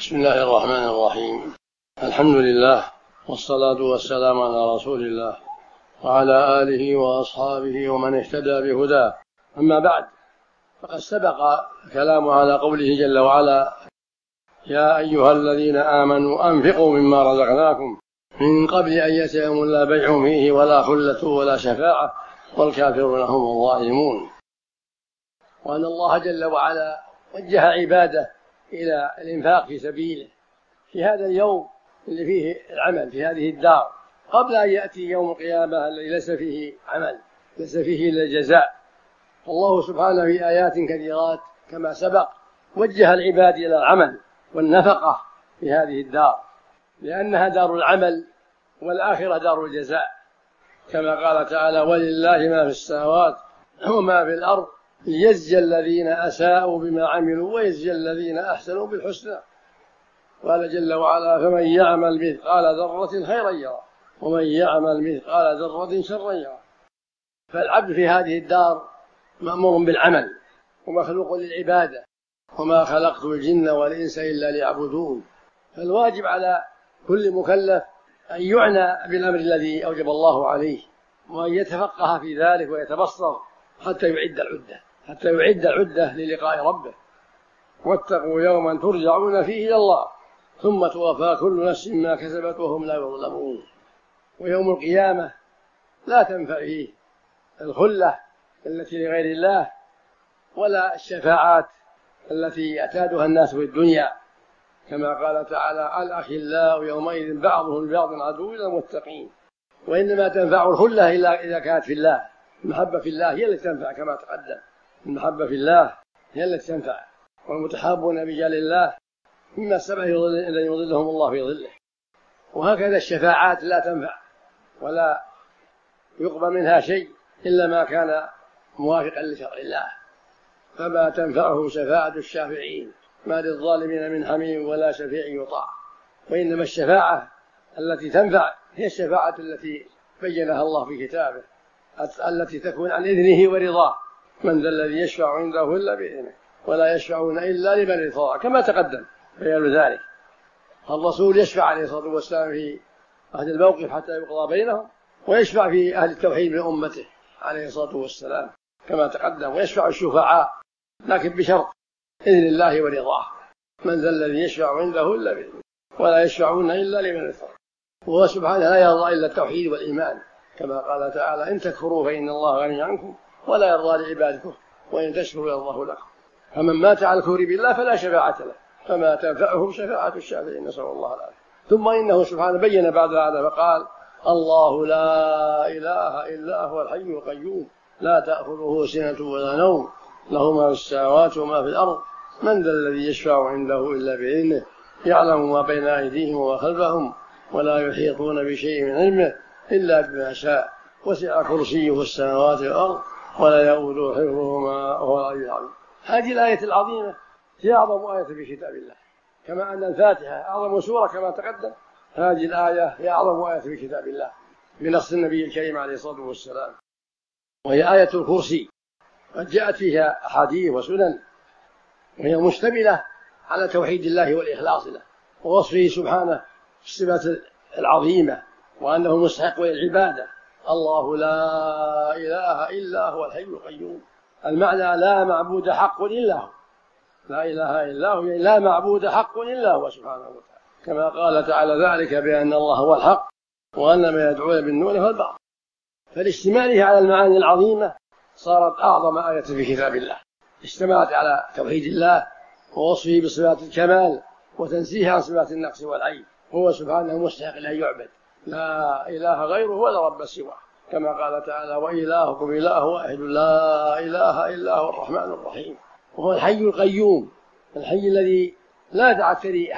بسم الله الرحمن الرحيم. الحمد لله والصلاة والسلام على رسول الله وعلى آله وأصحابه ومن اهتدى بهداه. أما بعد، فقد سبق كلام على قوله جل وعلا: يا أيها الذين آمنوا أنفقوا مما رزقناكم من قبل أن يأتي يوم لا بيع فيه ولا خلة ولا شفاعة والكافرون هم الظالمون. وأن الله جل وعلا وجه عباده إلى الإنفاق في سبيله في هذا اليوم اللي فيه العمل في هذه الدار، قبل أن يأتي يوم القيامة الذي ليس فيه عمل، ليس فيه إلا جزاء. الله سبحانه في آيات كثيرات كما سبق وجه العباد إلى العمل والنفقة في هذه الدار، لأنها دار العمل والآخرة دار الجزاء، كما قال تعالى: ولله ما في السماوات وما في الأرض ليجزي الذين أساءوا بما عملوا ويجزي الذين أحسنوا بالحسنى. قال جل وعلا: فمن يعمل مثقال ذرة خيرا يره ومن يعمل مثقال ذرة شرا يره. فالعبد في هذه الدار مأمور بالعمل ومخلوق للعبادة، وما خلقت الجن والإنس إلا ليعبدون. فالواجب على كل مكلف أن يعنى بالأمر الذي أوجب الله عليه، وأن يتفقه في ذلك ويتبصر حتى يعد العدة للقاء ربه. واتقوا يوما ترجعون فيه إلى الله ثم توفى كل نفس ما كسبت وهم لا يظلمون. ويوم القيامة لا تنفع فيه الخلة التي لغير الله ولا الشفاعات التي يعتادها الناس في الدنيا، كما قال تعالى: الأخلاء يومئذ بعضهم لبعض عدو إلا المتقين. وإنما تنفع الخلة إلا إذا كانت في الله. المحبة في الله هي التي تنفع، كما تقدم المحبة في الله هي التي تنفع. والمتحابون برجال الله مما سبع يظلهم الله في ظله. وهكذا الشفاعات لا تنفع ولا يقبل منها شيء إلا ما كان موافقا لشرع الله، فما تنفعه شفاعة الشافعين، ما للظالمين من حميم ولا شفيع يطاع. وإنما الشفاعة التي تنفع هي الشفاعة التي بينها الله في كتابه، التي تكون عن إذنه ورضاه: من ذا الذي يشفع عنده إلا بإذنه ولا يشفعون إلا لمن ارتضى، كما تقدم بيان ذلك. الرسول يشفع عليه الصلاة والسلام في أهل الموقف حتى يقضى بينهم، ويشفع في أهل التوحيد من أمته عليه الصلاة والسلام كما تقدم، ويشفع الشفعاء لكن بشرط إذن الله ورضاه: من ذا الذي يشفع عنده إلا بإذنه ولا يشفعون إلا لمن ارتضى. وهو سبحانه لا يرضى إلا التوحيد والإيمان، كما قال تعالى: إن تكفروا فإن الله غني عنكم ولا يرضى لعبادكم وإن تشكروا يرضاه لكم. فمن مات على الكفر بالله فلا شفاعة له، فما تنفعه شفاعة الشافعين، نسأل الله العافية. ثم إنه سبحانه بين بعد هذا فقال: الله لا إله إلا هو الحي القيوم لا تأخذه سنة ولا نوم له ما في السماوات وما في الأرض من ذا الذي يشفع عنده إلا بإذنه يعلم ما بين أيديهم وما خلفهم ولا يحيطون بشيء من علمه إلا بما شاء وسع كرسيه السماوات والأرض ولا يؤوده حفظهما وهو العلي العظيم. هذه الآية العظيمة هي أعظم آية في كتاب الله، كما أن الفاتحة أعظم سورة كما تقدم. هذه الآية هي أعظم آية في كتاب الله بنص النبي الكريم عليه الصلاة والسلام، وهي آية الكرسي. قد جاءت فيها أحاديث وسنن، وهي مشتملة على توحيد الله والإخلاص له ووصفه سبحانه بالصفات العظيمة وأنه مستحق للعبادة. الله لا إله إلا هو الحي القيوم، المعنى لا معبود حق إلا هو، لا إله إلا هو يعني لا معبود حق إلا هو سبحانه وتعالى، كما قال تعالى: ذلك بأن الله هو الحق وأن ما يدعون بالنور هو الباطل. فلاشتماله على المعاني العظيمة صارت أعظم آية في كتاب الله، اشتملت على توحيد الله ووصفه بصفات الكمال وتنزيه عن صفات النقص والعيب. هو سبحانه مستحق أن يعبد، لا إله غيره ولا رب سواه، كما قال تعالى: وإلهكم إله واحد لا إله إلا هو الرحمن الرحيم. وهو الحي القيوم، الحي الذي لا يعتري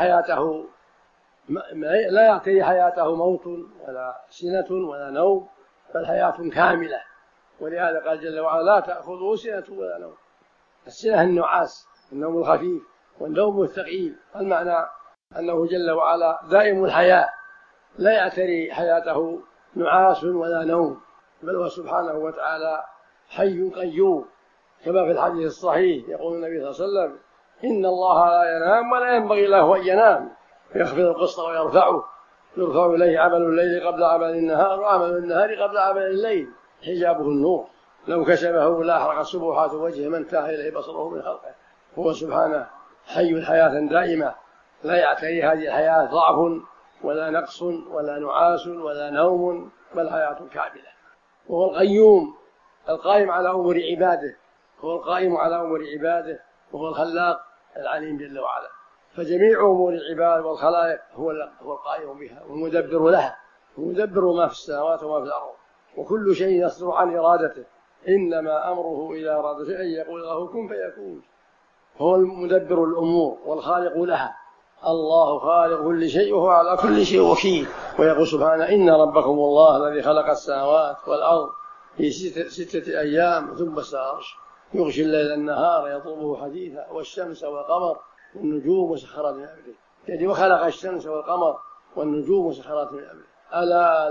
حياته موت ولا سنة ولا نوم، بل حياة كاملة. ولهذا قال جل وعلا: لا تأخذه سنة ولا نوم. السنة النعاس، النوم الخفيف، والنوم الثقيل. المعنى أنه جل وعلا دائم الحياة لا يعتري حياته نعاس ولا نوم، بل هو سبحانه وتعالى حي قيوم، كما في الحديث الصحيح يقول النبي صلى الله عليه وسلم: إن الله لا ينام ولا ينبغي له أن ينام، يخفض القسط ويرفعه، يرفع إليه عمل الليل قبل عمل النهار، وعمل النهار قبل عمل الليل، حجابه النور، لو كشفه لأحرق سبحات وجهه ما انتهى إليه بصره من خلقه. هو سبحانه حي حياة دائمة، لا يعتري هذه الحياة ضعف ولا نقص ولا نعاس ولا نوم، بل حياة كاملة. وهو القيوم القائم على أمور عباده، هو القائم على أمور عباده، وهو الخلاق العليم جل وعلا. فجميع أمور العباد والخلائق هو القائم بها والمدبر لها، ومدبر ما في السماوات وما في الأرض، وكل شيء يصدر عن إرادته، إنما أمره إذا أراد شيئا يقول له كن فيكون. هو المدبر الأمور والخالق لها، الله خالق كل شيء وهو على كل شيء وكيل. ويقول سبحانه إن ربكم الله الذي خلق السماوات والأرض في 6 أيام ثم استوى على العرش يغشي الليل النهار يطلبه حديثا والشمس والقمر والنجوم مسخرات من أمره. يعني وخلق الشمس والقمر والنجوم مسخرات من أمره. ألا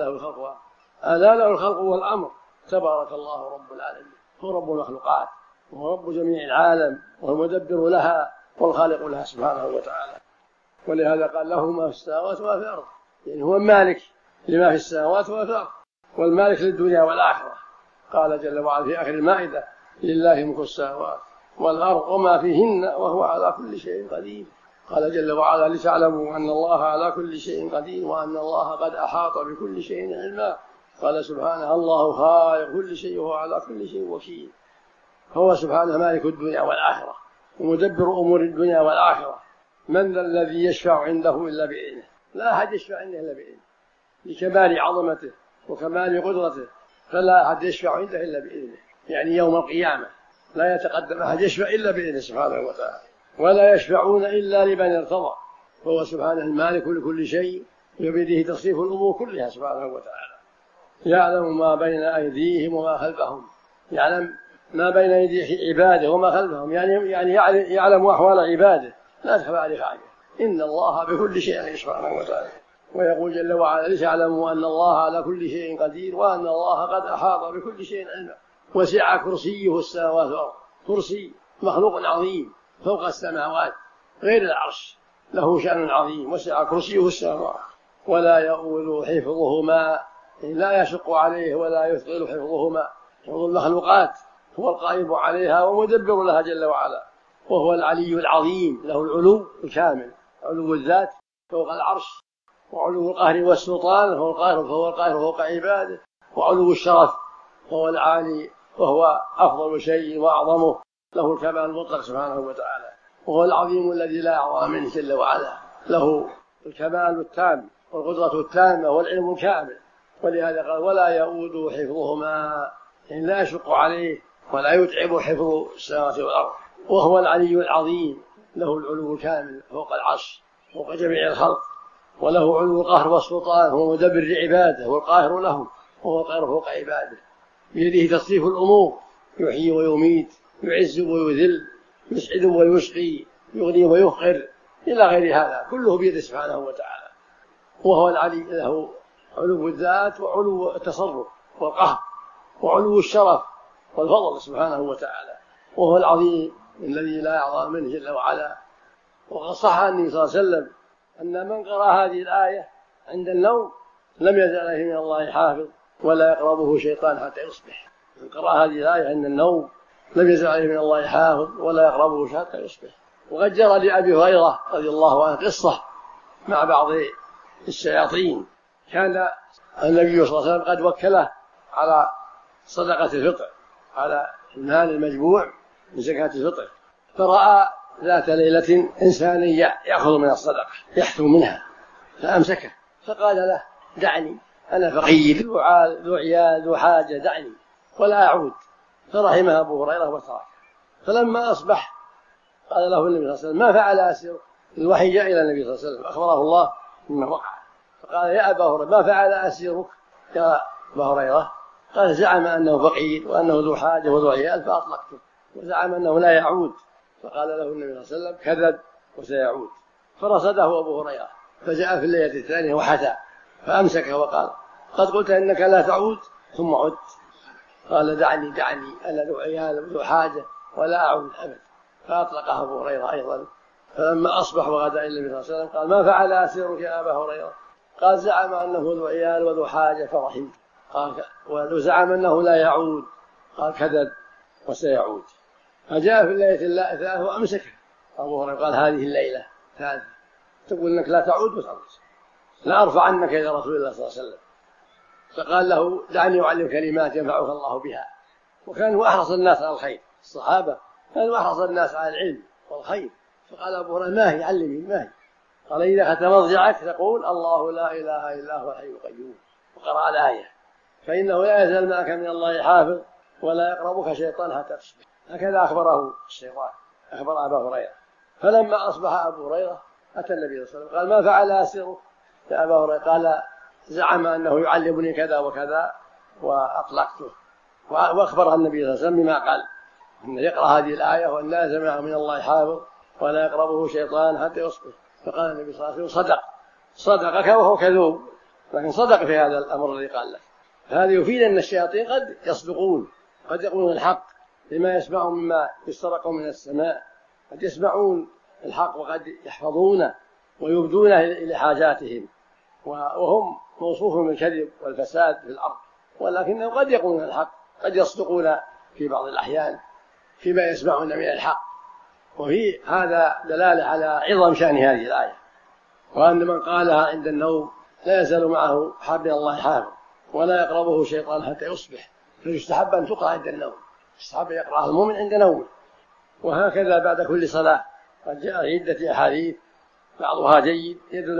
له الخلق والأمر، تبارك الله رب العالمين. هو رب المخلوقات وهو رب جميع العالم، وهو المدبر لها والخالق لها سبحانه وتعالى. ولهذا قال له ما في السماوات وما في الأرض، يعني هو المالك لما في السماوات وما في الأرض، والمالك للدنيا والآخرة. قال جل وعلا في آخر المائدة لله ملك السماوات والأرض وما فيهن وهو على كل شيء قدير. قال جل وعلا لتعلموا أن الله على كل شيء قدير وأن الله قد أحاط بكل شيء علما. قال سبحانه الله خالق كل شيء وهو على كل شيء وكيل. هو سبحانه مالك الدنيا والآخرة ومدبر أمور الدنيا والآخرة. من ذا الذي يشفع عنده إلا بإذنه؟ لا أحد يشفع عنده إلا بإذنه، لكمال عظمته وكمال قدرته، فلا أحد يشفع عنده إلا بإذنه. يعني يوم القيامة لا يتقدم أحد يشفع إلا بإذنه سبحانه وتعالى، ولا يشفعون إلا لمن ارتضى. فهو سبحانه المالك لكل شيء وبيده تصريف الأمور كلها سبحانه وتعالى. يعلم ما بين أيديهم وما خلفهم، يعلم ما بين أيدي عباده وما خلفهم، يعني يعلم أحوال عباده لا تخفى عليه حاجة. إن الله بكل شيء سبحانه وتعالى. ويقول جل وعلا لتعلموا أن الله على كل شيء قدير وأن الله قد أحاط بكل شيء علما. وسع كرسيه السماوات والأرض، كرسي مخلوق عظيم فوق السماوات غير العرش، له شأن عظيم. وسع كرسيه السماوات ولا يؤول حفظهما، لا يشق عليه ولا يثقل حفظهما. حفظ المخلوقات هو القائم عليها ومدبر لها جل وعلا. وهو العلي العظيم، له العلو الكامل، علو الذات فوق العرش، وعلو القهر والسلطان فهو القاهر فوق عباده، وعلو الشرف فهو العالي وهو أفضل شيء وأعظمه، له الكمال المطلق سبحانه وتعالى. وهو العظيم الذي لا أعظم منه جل وعلا، له الكمال التام والقدرة التامة والعلم الكامل. ولهذا قال ولا يؤود حفظهما، يعني لا يشق عليه ولا يتعب حفظ السماوات والأرض. وهو العلي العظيم، له العلو الكامل فوق العرش فوق جميع الخلق، وله علو القهر والسلطان، هو مدبر لعباده والقاهر لهم، وهو القاهر فوق عباده. بيده تصريف الأمور، يحيي ويميت، يعز ويذل، يسعد ويشقي، يغني ويفقر، إلى غير هذا كله بيده سبحانه وتعالى. وهو العلي، له علو الذات وعلو التصرف والقهر وعلو الشرف والفضل سبحانه وتعالى. وهو العظيم الذي لا يعظم منه جل وعلا. وقد صح عن النبي صلى الله عليه وسلم أن من قرأ هذه الآية عند النوم لم يزل عليه من الله حافظ ولا يقربه شيطان حتى يصبح. من قرأ هذه الآية عند النوم لم يزل عليه من الله حافظ ولا يقربه شيطان حتى يصبح. وقد جرى لأبي هريرة رضي الله عنه قصة مع بعض الشياطين. كان النبي صلى الله عليه وسلم قد وكله على صدقة الفطر، على المال المجموع من زكاة الفطر، فرأى ذات ليلة إنسان يأخذ من الصدقة يحثو منها فأمسكه، فقال له دعني، أنا فقير ذو عيال ذو حاجة، دعني ولا أعود. فرحمه أبو هريرة وتركه. فلما أصبح قال له النبي صلى الله عليه وسلم ما فعل أسيرك؟ الوحي جاء إلى النبي صلى الله عليه وسلم أخبره الله مما وقع. فقال يا أبا هريرة ما فعل أسيرك يا أبا هريرة؟ قال زعم أنه فقير وأنه ذو حاجة وذو عيال فأطلقته، وزعم أنه لا يعود. فقال له النبي صلى الله عليه وسلم كذب وسيعود. فرصده أبو هريرة، فجاء في الليلة الثانية وحثى فأمسكه وقال قد قلت إنك لا تعود ثم عدت. قال دعني أنا ذو عيال وذو حاجة ولا أعود أبدا. فأطلقه أبو هريرة أيضا. فلما أصبح وغدا إلى النبي صلى الله عليه وسلم قال: ما فعل أسيرك يا أبا هريرة؟ قال: زعم أنه ذو عيال وذو حاجة فرحمت. قال: وزعم أنه لا يعود. قال: كذب وسيعود. فجاء في الليلة الثالثة وأمسكه أبو هريرة قال: هذه الليلة ثالثة تقول أنك لا تعود وتعود، لا أرفع عنك إلى رسول الله صلى الله عليه وسلم. فقال له: دعني أعلم كلمات ينفعك الله بها. وكان هو أحرص الناس على الخير، الصحابة كانوا أحرص الناس على العلم والخير. فقال أبو هريرة: ما هي؟ علمي ما هي. قال: إذا أخذت مضجعك تقول: الله لا إله إلا هو الحي القيوم، وقرأ الآية: فإنه لا يزال معك من الله حافظ ولا يقربك شيطان حتى تصبح. هكذا أخبره الشيطان، أخبر أبا هريرة. فلما أصبح أبو هريرة أتى النبي صلى الله عليه وسلم قال: ما فعل أسيرك يا أبا هريرة؟ قال: زعم أنه يعلمني كذا وكذا وأطلقته. وأخبرها النبي صلى الله عليه وسلم بما قال، أن يقرأ هذه الآية: وأن لا يزال معه من الله حافظ ولا يقربه شيطان حتى يصبح. فقال النبي صلى الله عليه وسلم: صدقك وهو كذوب، لكن صدق في هذا الأمر الذي قال لك. هذا يفيد أن الشياطين قد يصدقون، قد يقولون الحق لما يسمعون مما يسترق من السماء، قد يسمعون الحق وقد يحفظونه ويبدونه إلى حاجاتهم، وهم موصوفون بالكذب والفساد في الأرض، ولكنهم قد يقولون الحق، قد يصدقون في بعض الأحيان فيما يسمعون من الحق. وفي هذا دلالة على عظم شأن هذه الآية، وأن من قالها عند النوم لا يزال معه من الله حافظ ولا يقربه شيطان حتى يصبح. فيستحب أن تقرأ عند النوم، يستحب يقرأها المؤمن عند نومه. وهكذا بعد كل صلاة قد جاء عدة أحاديث بعضها جيد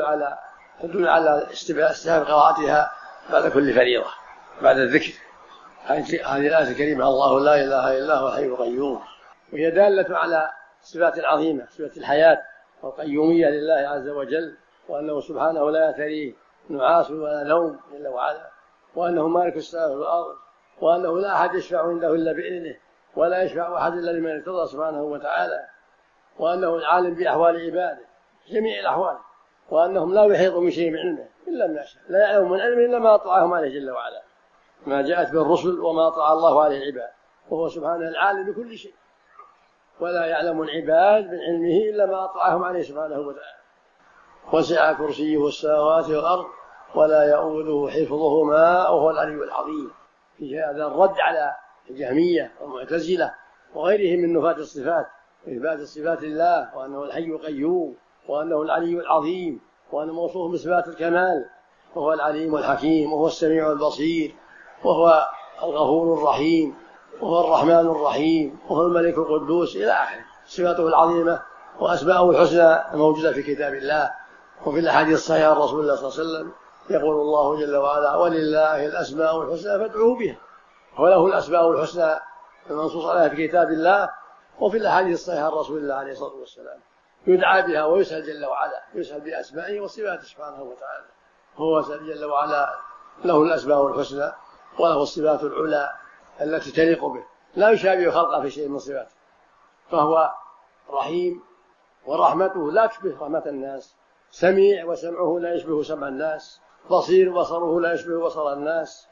تدل على استحباب قراءتها بعد كل فريضة بعد الذكر. هذه الآية الكريمة: الله لا إله إلا هو الحي القيوم، وهي دالة على صفات عظيمة، صفة الحياة والقيومية لله عز وجل، وأنه سبحانه لا يأتيه نعاس ولا نوم جل وعلا، وأنه مالك السماوات والأرض، وأنه لا أحد يشفع عنده إلا بإذنه ولا يشفع أحد إلا لمن ارتضى سبحانه وتعالى، وأنه العالم بأحوال عباده جميع الأحوال، وأنهم لا يحيطون بشيء من علمه إلا ما شاء، لا يعلم من علمه إلا ما أطلعهم عليه جل وعلا، ما جاءت به الرسل وما أطلع الله عليه العباد، وهو سبحانه العالم بكل شيء، ولا يعلم العباد من علمه إلا ما أطلعهم عليه سبحانه وتعالى. وسع كرسيه السماوات والأرض ولا يؤوده حفظهما وهو العلي العظيم. في هذا الرد على الجهمية والمعتزلة وغيرهم من نفاة الصفات، إثبات الصفات لله، وأنه الحي القيوم، وأنه العلي العظيم، وأنه موصوف بصفات الكمال، وهو العليم الحكيم، وهو السميع البصير، وهو الغفور الرحيم، وهو الرحمن الرحيم، وهو الملك القدوس إلى آخره. صفاته العظيمة وأسماءه الحسنى الموجودة في كتاب الله وفي الأحاديث الصحيحة عن رسول الله صلى الله عليه وسلم. يقول الله جل وعلا: ولله الأسماء الحسنى فادعوه بها. وله الأسماء الحسنى المنصوص عليها في كتاب الله وفي الأحاديث الصحيحة عن رسول الله عليه الصلاة والسلام، يدعى بها ويسأل جل وعلا، يسأل بأسمائه وصفاته سبحانه وتعالى. هو جل وعلا له الأسماء الحسنى وله الصفات العلى التي تليق به، لا يشابه خلقه في شيء من صفاته. فهو رحيم ورحمته لا تشبه رحمة الناس، سميع وسمعه لا يشبه سمع الناس، بصير وبصره لا يشبه بصر الناس،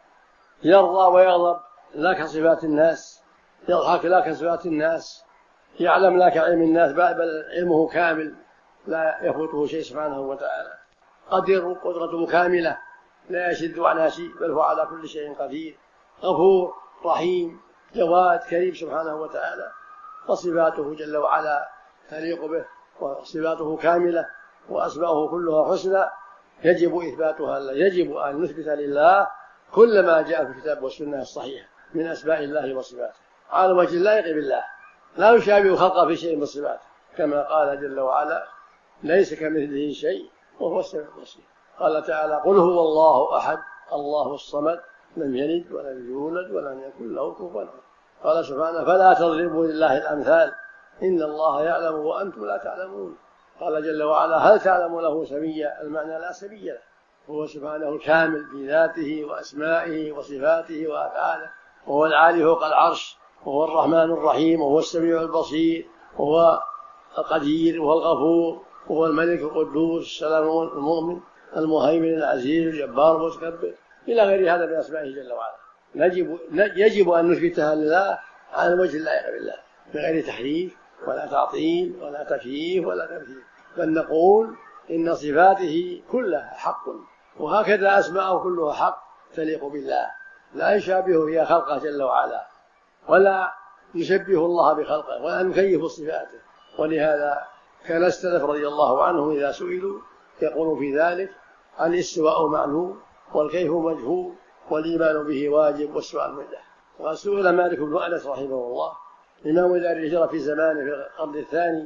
يرضى ويغضب لا كصفات الناس، يضحك لا كصفات الناس، يعلم لا كعلم الناس، بل علمه كامل لا يفوته شيء سبحانه وتعالى. قدير قدرته كاملة لا يشد على شيء، بل هو على كل شيء قدير. غفور رحيم جواد كريم سبحانه وتعالى. وصفاته جل وعلا تليق به، وصفاته كاملة، وأسماؤه كلها حسنى يجب إثباتها. يجب أن نثبت لله كل ما جاء في الكتاب والسنة الصحيحة من أسماء الله وصفاته على وجه اللائق بالله، لا يشابه خلقه في شيء من صفاته، كما قال جل وعلا: ليس كمثله شيء وهو السميع البصير. قال تعالى: قل هو الله أحد الله الصمد لم يلد ولم يولد ولم يكن له كفوا أحد. قال سبحانه: فلا تضربوا لله الأمثال إن الله يعلم وأنتم لا تعلمون. قال جل وعلا: هل تعلم له سميا؟ المعنى لا سمي له، هو سبحانه الكامل في ذاته وأسمائه وصفاته وأفعاله، وهو العالي فوق العرش، وهو الرحمن الرحيم، وهو السميع البصير، وهو القدير، وهو الغفور، وهو الملك القدوس السلام المؤمن المهيمن العزيز الجبار المتكبر إلى غير هذا من أسمائه جل وعلا. يجب أن نثبتها لله على الوجه اللائق بالله بغير تحريف ولا تعطيل ولا تكييف ولا تمثيل، بل نقول إن صفاته كلها حق، وهكذا أسماءه كلها حق تليق بالله، لا يشابه فيها خلقه جل وعلا، ولا يشبه الله بخلقه، ولا نكيف صفاته. ولهذا كان السلف رضي الله عنهم إذا سئلوا يقول في ذلك: الاستواء معلوم، والكيف مجهول، والإيمان به واجب، والسؤال منه. وسئل مالك بن أنس رحمه الله إمام دار الهجرة في زمانه في القرن الثاني: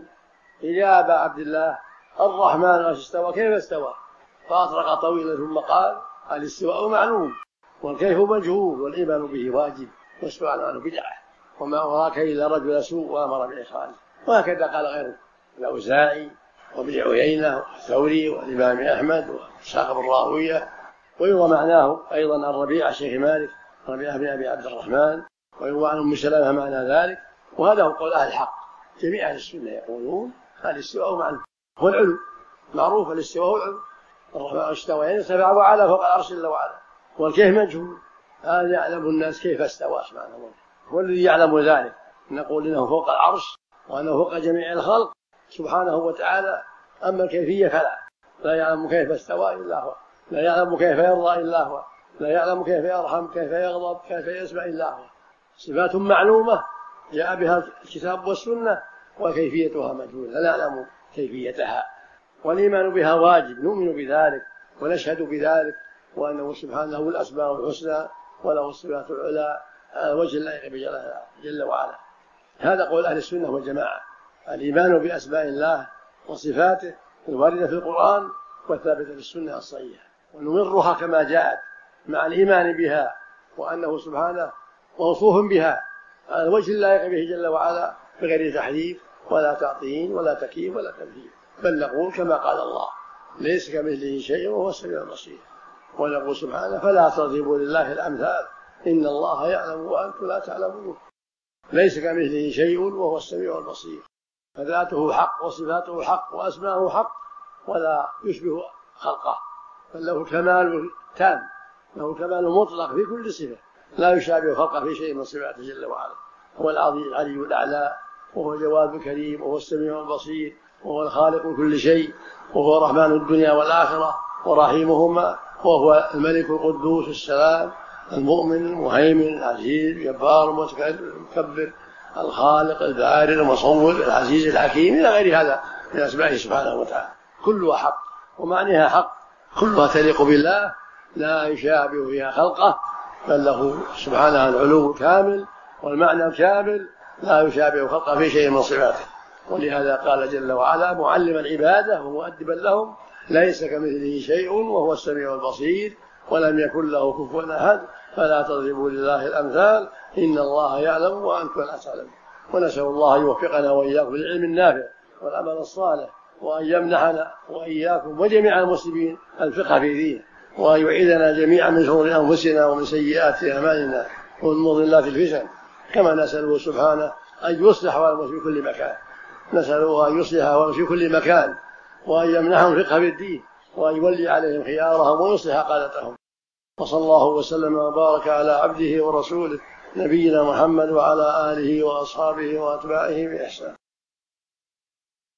يا أبا عبد الله، الرحمن استوى كيف استوى؟ فأطرق طويلا ثم قال: الاستواء معلوم، والكيف مجهول، والإيمان به واجب، والسؤال عنه بدعة، وما أراك إلا رجل سوء وأمر بإخراجه. وهكذا قال غيره: الأوزاعي وابن عيينة والثوري والإمام أحمد وإسحاق بن راهوية. ويروى معناه أيضا عن ربيعة شيخ مالك، ربيعة بن أبي عبد الرحمن، ويروى عن أم سلمة معنى ذلك. وهذا هو قول أهل الحق، جميع أهل السنة يقولون الاستواء معلوم، هو العلو معروف، الاستواء هو العلو، الرحمن استوى يعني ارتفع وعلى فوق العرش جل وعلا، والكيف مجهول، هذا يعلم الناس كيف استوى سبحانه وتعالى، هو الذي يعلم ذلك. نقول إنه فوق العرش وأنه فوق جميع الخلق سبحانه وتعالى، أما الكيفية فلا، لا يعلم كيف استوى إلا هو، لا يعلم كيف يرضى إلا هو، لا يعلم كيف يرحم، كيف يغضب، كيف يسمع إلا هو. صفات معلومة جاء بها الكتاب والسنة، وكيفيتها مجهولة لا نعلم كيفيتها. والإيمان بها واجب، نؤمن بذلك ونشهد بذلك، وأنه سبحانه له الأسماء الحسنى وله الصفات العلى على وجه اللائق بجلاله جل وعلا. هذا قول أهل السنة والجماعة: الإيمان بأسماء الله وصفاته الواردة في القرآن والثابتة في السنة الصحيحة، ونمرها كما جاءت مع الإيمان بها، وأنه سبحانه موصوف بها على وجه اللائق به جل وعلا، بغير تحريف ولا تعطيل ولا تكييف ولا تمثيل، بل نقول كما قال الله: ليس كمثله شيء وهو السميع البصير. ونقول سبحانه: فلا تضربوا لله الأمثال إن الله يعلم وأنتم لا تعلمون. ليس كمثله شيء وهو السميع البصير، فذاته حق وصفاته حق وأسماءه حق، ولا يشبه خلقه، بل له الكمال تام، له الكمال مطلق في كل صفة، لا يشابه خلقه في شيء من صفاته جل وعلا. هو العلي الأعلى، وهو الجواد الكريم، وهو السميع البصير، وهو الخالق كل شيء، وهو رحمن الدنيا والآخرة ورحيمهما، وهو الملك القدوس السلام المؤمن المهيمن العزيز الجبار المتكبر الخالق البارئ المصور العزيز الحكيم إلى غير هذا من أسمائه سبحانه وتعالى، كلها حق ومعنيها حق، كلها تليق بالله، لا يشابه فيها خلقه، بل له سبحانه العلو الكامل والمعنى الكامل، لا يشابه خلقه في شيء من صفاته. ولهذا قال جل وعلا معلما عباده ومؤدبا لهم: ليس كمثله شيء وهو السميع البصير ولم يكن له كفوا أحد فلا تضربوا لله الأمثال إن الله يعلم وأنتم لا تعلمون. ونسأل الله أن يوفقنا وإياكم بالعلم النافع والعمل الصالح، وأن يمنحنا وإياكم وجميع المسلمين الفقه في دينه، وأن يعيذنا جميعا من شرور أنفسنا ومن سيئات أعمالنا ومن مضلات الفتن. كما نسأله سبحانه أن يصلح أحوالهم في كل مكان، نسأله أن يصلح أحوالهم في كل مكان، وأن يمنحهم الفقه في الدين، وأن يولي عليهم خيارهم ويصلح قادتهم. وصلى الله وسلم وبارك على عبده ورسوله نبينا محمد وعلى آله وأصحابه وأتباعه بإحسان.